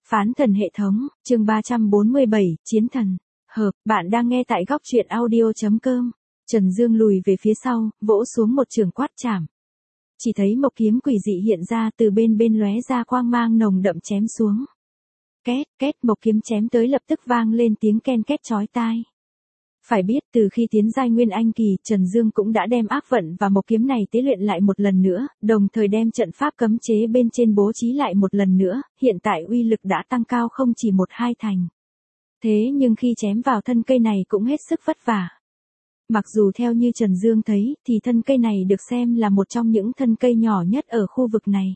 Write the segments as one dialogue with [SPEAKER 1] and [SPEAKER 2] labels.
[SPEAKER 1] Phán thần hệ thống, chương 347, Chiến thần. Hợp, bạn đang nghe tại góc truyện audio.com. Trần Dương lùi về phía sau, vỗ xuống một trường quát chảm. Chỉ thấy một kiếm quỷ dị hiện ra từ bên lóe ra quang mang nồng đậm chém xuống. Két, két, một kiếm chém tới lập tức vang lên tiếng ken két chói tai. Phải biết từ khi tiến giai Nguyên Anh kỳ, Trần Dương cũng đã đem ác vận và một kiếm này tế luyện lại một lần nữa, đồng thời đem trận pháp cấm chế bên trên bố trí lại một lần nữa, hiện tại uy lực đã tăng cao không chỉ 1-2 thành. Thế nhưng khi chém vào thân cây này cũng hết sức vất vả. Mặc dù theo như Trần Dương thấy, thì thân cây này được xem là một trong những thân cây nhỏ nhất ở khu vực này.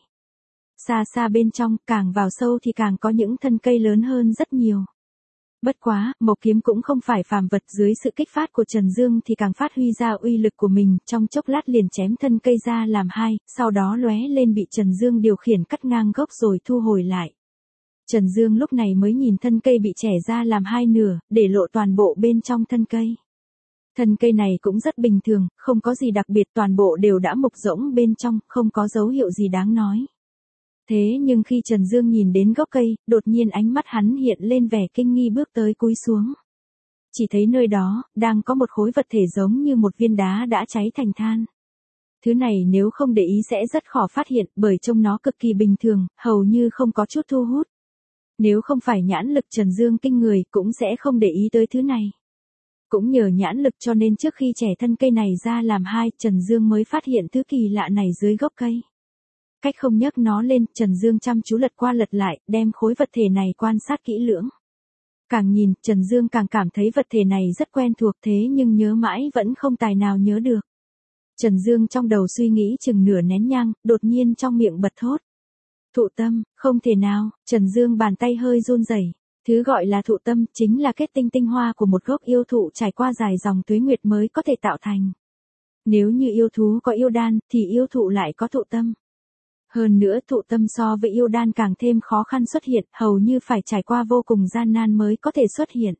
[SPEAKER 1] Xa xa bên trong, càng vào sâu thì càng có những thân cây lớn hơn rất nhiều. Bất quá, mộc kiếm cũng không phải phàm vật, dưới sự kích phát của Trần Dương thì càng phát huy ra uy lực của mình, trong chốc lát liền chém thân cây ra làm hai, sau đó lóe lên bị Trần Dương điều khiển cắt ngang gốc rồi thu hồi lại. Trần Dương lúc này mới nhìn thân cây bị chẻ ra làm hai nửa, để lộ toàn bộ bên trong thân cây. Thân cây này cũng rất bình thường, không có gì đặc biệt, toàn bộ đều đã mục rỗng bên trong, không có dấu hiệu gì đáng nói. Thế nhưng khi Trần Dương nhìn đến gốc cây, đột nhiên ánh mắt hắn hiện lên vẻ kinh nghi, bước tới cúi xuống. Chỉ thấy nơi đó, đang có một khối vật thể giống như một viên đá đã cháy thành than. Thứ này nếu không để ý sẽ rất khó phát hiện, bởi trông nó cực kỳ bình thường, hầu như không có chút thu hút. Nếu không phải nhãn lực Trần Dương kinh người, cũng sẽ không để ý tới thứ này. Cũng nhờ nhãn lực cho nên trước khi chẻ thân cây này ra làm hai, Trần Dương mới phát hiện thứ kỳ lạ này dưới gốc cây. Cách không nhấc nó lên, Trần Dương chăm chú lật qua lật lại, đem khối vật thể này quan sát kỹ lưỡng. Càng nhìn, Trần Dương càng cảm thấy vật thể này rất quen thuộc, thế nhưng nhớ mãi vẫn không tài nào nhớ được. Trần Dương trong đầu suy nghĩ chừng nửa nén nhang, đột nhiên trong miệng bật thốt. Thụ tâm, không thể nào, Trần Dương bàn tay hơi run rẩy. Thứ gọi là thụ tâm chính là kết tinh hoa của một gốc yêu thụ trải qua dài dòng tuế nguyệt mới có thể tạo thành. Nếu như yêu thú có yêu đan, thì yêu thụ lại có thụ tâm. Hơn nữa thụ tâm so với yêu đan càng thêm khó khăn xuất hiện, hầu như phải trải qua vô cùng gian nan mới có thể xuất hiện.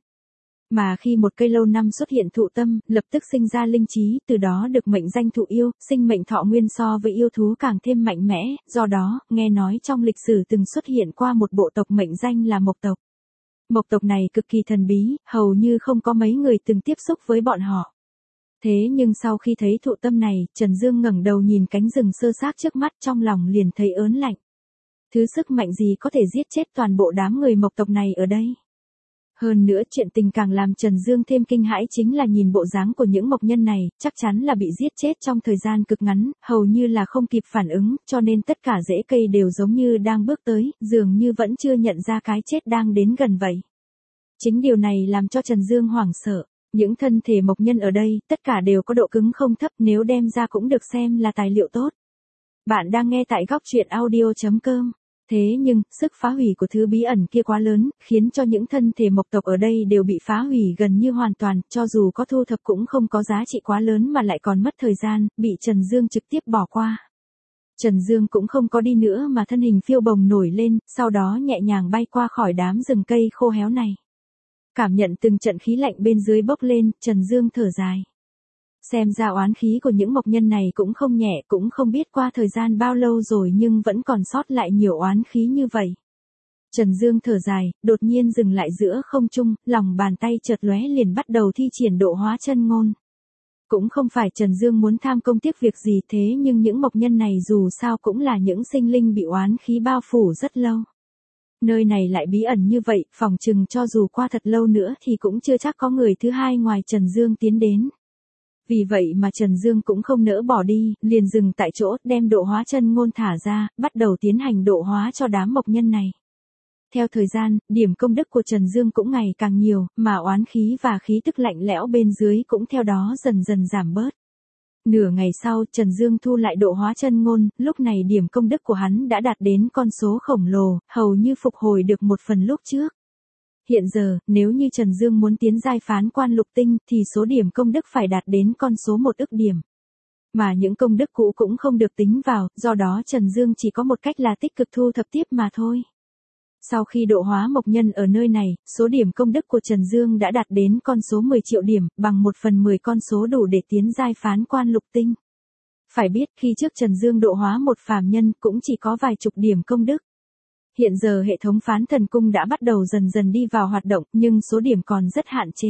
[SPEAKER 1] Mà khi một cây lâu năm xuất hiện thụ tâm, lập tức sinh ra linh trí, từ đó được mệnh danh thụ yêu, sinh mệnh thọ nguyên so với yêu thú càng thêm mạnh mẽ, do đó, nghe nói trong lịch sử từng xuất hiện qua một bộ tộc mệnh danh là mộc tộc. Mộc tộc này cực kỳ thần bí, hầu như không có mấy người từng tiếp xúc với bọn họ. Thế nhưng sau khi thấy thụ tâm này, Trần Dương ngẩng đầu nhìn cánh rừng sơ xác trước mắt, trong lòng liền thấy ớn lạnh. Thứ sức mạnh gì có thể giết chết toàn bộ đám người mộc tộc này ở đây? Hơn nữa chuyện tình càng làm Trần Dương thêm kinh hãi chính là nhìn bộ dáng của những mộc nhân này, chắc chắn là bị giết chết trong thời gian cực ngắn, hầu như là không kịp phản ứng, cho nên tất cả rễ cây đều giống như đang bước tới, dường như vẫn chưa nhận ra cái chết đang đến gần vậy. Chính điều này làm cho Trần Dương hoảng sợ. Những thân thể mộc nhân ở đây, tất cả đều có độ cứng không thấp, nếu đem ra cũng được xem là tài liệu tốt. Bạn đang nghe tại góc truyện audio.com. Thế nhưng, sức phá hủy của thứ bí ẩn kia quá lớn, khiến cho những thân thể mộc tộc ở đây đều bị phá hủy gần như hoàn toàn, cho dù có thu thập cũng không có giá trị quá lớn mà lại còn mất thời gian, bị Trần Dương trực tiếp bỏ qua. Trần Dương cũng không có đi nữa mà thân hình phiêu bồng nổi lên, sau đó nhẹ nhàng bay qua khỏi đám rừng cây khô héo này. Cảm nhận từng trận khí lạnh bên dưới bốc lên, Trần Dương thở dài. Xem ra oán khí của những mộc nhân này cũng không nhẹ, cũng không biết qua thời gian bao lâu rồi nhưng vẫn còn sót lại nhiều oán khí như vậy. Trần Dương thở dài, đột nhiên dừng lại giữa không trung, lòng bàn tay chợt lóe liền bắt đầu thi triển độ hóa chân ngôn. Cũng không phải Trần Dương muốn tham công tiếc việc gì, thế nhưng những mộc nhân này dù sao cũng là những sinh linh bị oán khí bao phủ rất lâu. Nơi này lại bí ẩn như vậy, phỏng chừng cho dù qua thật lâu nữa thì cũng chưa chắc có người thứ hai ngoài Trần Dương tiến đến. Vì vậy mà Trần Dương cũng không nỡ bỏ đi, liền dừng tại chỗ, đem độ hóa chân ngôn thả ra, bắt đầu tiến hành độ hóa cho đám mộc nhân này. Theo thời gian, điểm công đức của Trần Dương cũng ngày càng nhiều, mà oán khí và khí tức lạnh lẽo bên dưới cũng theo đó dần dần giảm bớt. Nửa ngày sau, Trần Dương thu lại độ hóa chân ngôn, lúc này điểm công đức của hắn đã đạt đến con số khổng lồ, hầu như phục hồi được một phần lúc trước. Hiện giờ, nếu như Trần Dương muốn tiến giai phán quan lục tinh, thì số điểm công đức phải đạt đến con số 1 ức điểm. Mà những công đức cũ cũng không được tính vào, do đó Trần Dương chỉ có một cách là tích cực thu thập tiếp mà thôi. Sau khi độ hóa mộc nhân ở nơi này, số điểm công đức của Trần Dương đã đạt đến con số 10 triệu điểm, bằng 1/10 con số đủ để tiến giai phán quan lục tinh. Phải biết khi trước Trần Dương độ hóa một phàm nhân cũng chỉ có vài chục điểm công đức. Hiện giờ hệ thống phán thần cung đã bắt đầu dần dần đi vào hoạt động, nhưng số điểm còn rất hạn chế.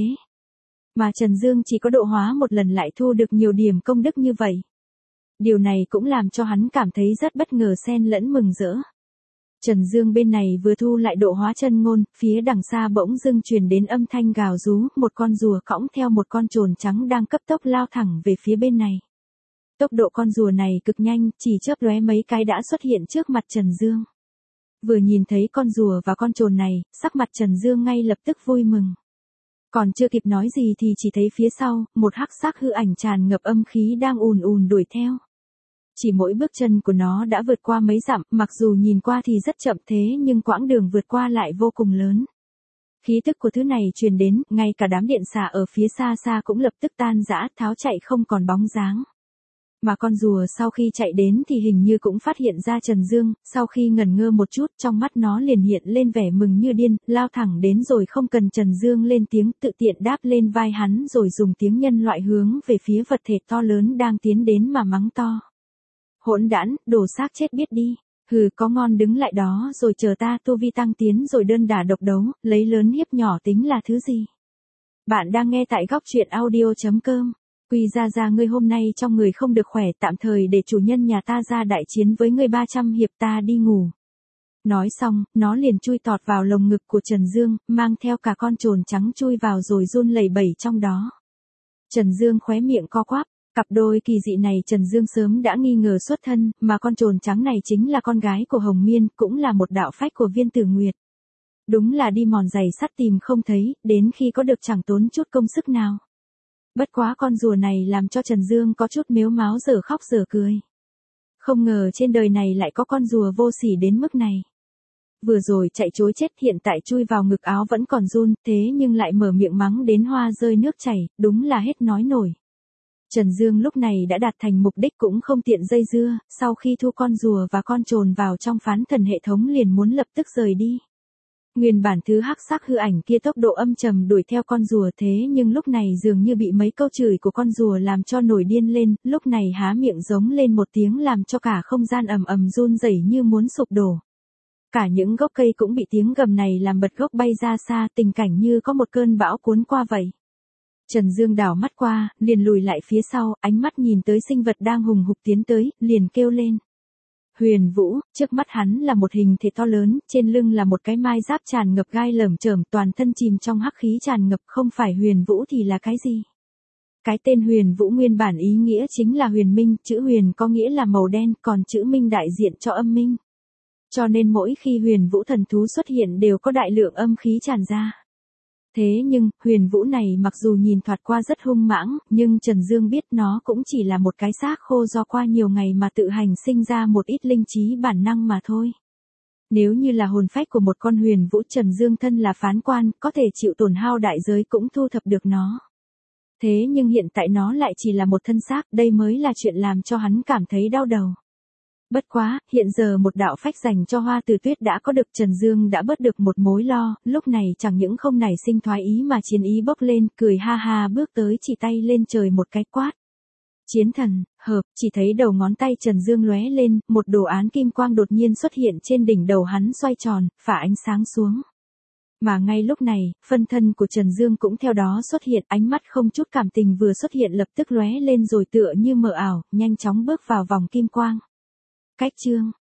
[SPEAKER 1] Mà Trần Dương chỉ có độ hóa một lần lại thu được nhiều điểm công đức như vậy. Điều này cũng làm cho hắn cảm thấy rất bất ngờ xen lẫn mừng rỡ. Trần Dương bên này vừa thu lại độ hóa chân ngôn, phía đằng xa bỗng dưng truyền đến âm thanh gào rú, một con rùa cõng theo một con trồn trắng đang cấp tốc lao thẳng về phía bên này. Tốc độ con rùa này cực nhanh, chỉ chớp lóe mấy cái đã xuất hiện trước mặt Trần Dương. Vừa nhìn thấy con rùa và con trồn này, sắc mặt Trần Dương ngay lập tức vui mừng. Còn chưa kịp nói gì thì chỉ thấy phía sau, một hắc sắc hư ảnh tràn ngập âm khí đang ùn ùn đuổi theo. Chỉ mỗi bước chân của nó đã vượt qua mấy dặm, mặc dù nhìn qua thì rất chậm thế nhưng quãng đường vượt qua lại vô cùng lớn. Khí tức của thứ này truyền đến, ngay cả đám điện xà ở phía xa xa cũng lập tức tan rã, tháo chạy không còn bóng dáng. Mà con rùa sau khi chạy đến thì hình như cũng phát hiện ra Trần Dương, sau khi ngẩn ngơ một chút trong mắt nó liền hiện lên vẻ mừng như điên, lao thẳng đến rồi không cần Trần Dương lên tiếng tự tiện đáp lên vai hắn rồi dùng tiếng nhân loại hướng về phía vật thể to lớn đang tiến đến mà mắng to. Hỗn đản, đồ xác chết biết đi, hừ có ngon đứng lại đó rồi chờ ta tu vi tăng tiến rồi đơn đả độc đấu, lấy lớn hiếp nhỏ tính là thứ gì. Bạn đang nghe tại góc truyện audio.com. Quy ra ngươi hôm nay trong người không được khỏe, tạm thời để chủ nhân nhà ta ra đại chiến với ngươi 300 hiệp, ta đi ngủ. Nói xong, nó liền chui tọt vào lồng ngực của Trần Dương, mang theo cả con trồn trắng chui vào rồi run lẩy bẩy trong đó. Trần Dương khóe miệng co quắp, cặp đôi kỳ dị này Trần Dương sớm đã nghi ngờ xuất thân, mà con trồn trắng này chính là con gái của Hồng Miên, cũng là một đạo phách của Viên Tử Nguyệt. Đúng là đi mòn giày sắt tìm không thấy, đến khi có được chẳng tốn chút công sức nào. Bất quá con rùa này làm cho Trần Dương có chút mếu máo dở khóc dở cười. Không ngờ trên đời này lại có con rùa vô sỉ đến mức này. Vừa rồi chạy trối chết, hiện tại chui vào ngực áo vẫn còn run, thế nhưng lại mở miệng mắng đến hoa rơi nước chảy, đúng là hết nói nổi. Trần Dương lúc này đã đạt thành mục đích cũng không tiện dây dưa, sau khi thu con rùa và con trồn vào trong phán thần hệ thống liền muốn lập tức rời đi. Nguyên bản thứ hắc sắc hư ảnh kia tốc độ âm trầm đuổi theo con rùa thế nhưng lúc này dường như bị mấy câu chửi của con rùa làm cho nổi điên lên, lúc này há miệng giống lên một tiếng làm cho cả không gian ầm ầm run rẩy như muốn sụp đổ. Cả những gốc cây cũng bị tiếng gầm này làm bật gốc bay ra xa, tình cảnh như có một cơn bão cuốn qua vậy. Trần Dương đảo mắt qua, liền lùi lại phía sau, ánh mắt nhìn tới sinh vật đang hùng hục tiến tới, liền kêu lên. Huyền Vũ, trước mắt hắn là một hình thể to lớn, trên lưng là một cái mai giáp tràn ngập gai lởm chởm, toàn thân chìm trong hắc khí tràn ngập, không phải Huyền Vũ thì là cái gì? Cái tên Huyền Vũ nguyên bản ý nghĩa chính là huyền minh, chữ huyền có nghĩa là màu đen, còn chữ minh đại diện cho âm minh. Cho nên mỗi khi Huyền Vũ thần thú xuất hiện đều có đại lượng âm khí tràn ra. Thế nhưng, Huyền Vũ này mặc dù nhìn thoạt qua rất hung mãng, nhưng Trần Dương biết nó cũng chỉ là một cái xác khô do qua nhiều ngày mà tự hành sinh ra một ít linh trí bản năng mà thôi. Nếu như là hồn phách của một con Huyền Vũ, Trần Dương thân là phán quan, có thể chịu tổn hao đại giới cũng thu thập được nó. Thế nhưng hiện tại nó lại chỉ là một thân xác, đây mới là chuyện làm cho hắn cảm thấy đau đầu. Bất quá, hiện giờ một đạo phách dành cho Hoa Từ Tuyết đã có được, Trần Dương đã bớt được một mối lo, lúc này chẳng những không nảy sinh thoái ý mà chiến ý bốc lên, cười ha ha bước tới chỉ tay lên trời một cái quát. Chiến thần, hợp, chỉ thấy đầu ngón tay Trần Dương lóe lên, một đồ án kim quang đột nhiên xuất hiện trên đỉnh đầu hắn xoay tròn, phả ánh sáng xuống. Mà ngay lúc này, phân thân của Trần Dương cũng theo đó xuất hiện, ánh mắt không chút cảm tình vừa xuất hiện lập tức lóe lên rồi tựa như mờ ảo, nhanh chóng bước vào vòng kim quang. Cách chương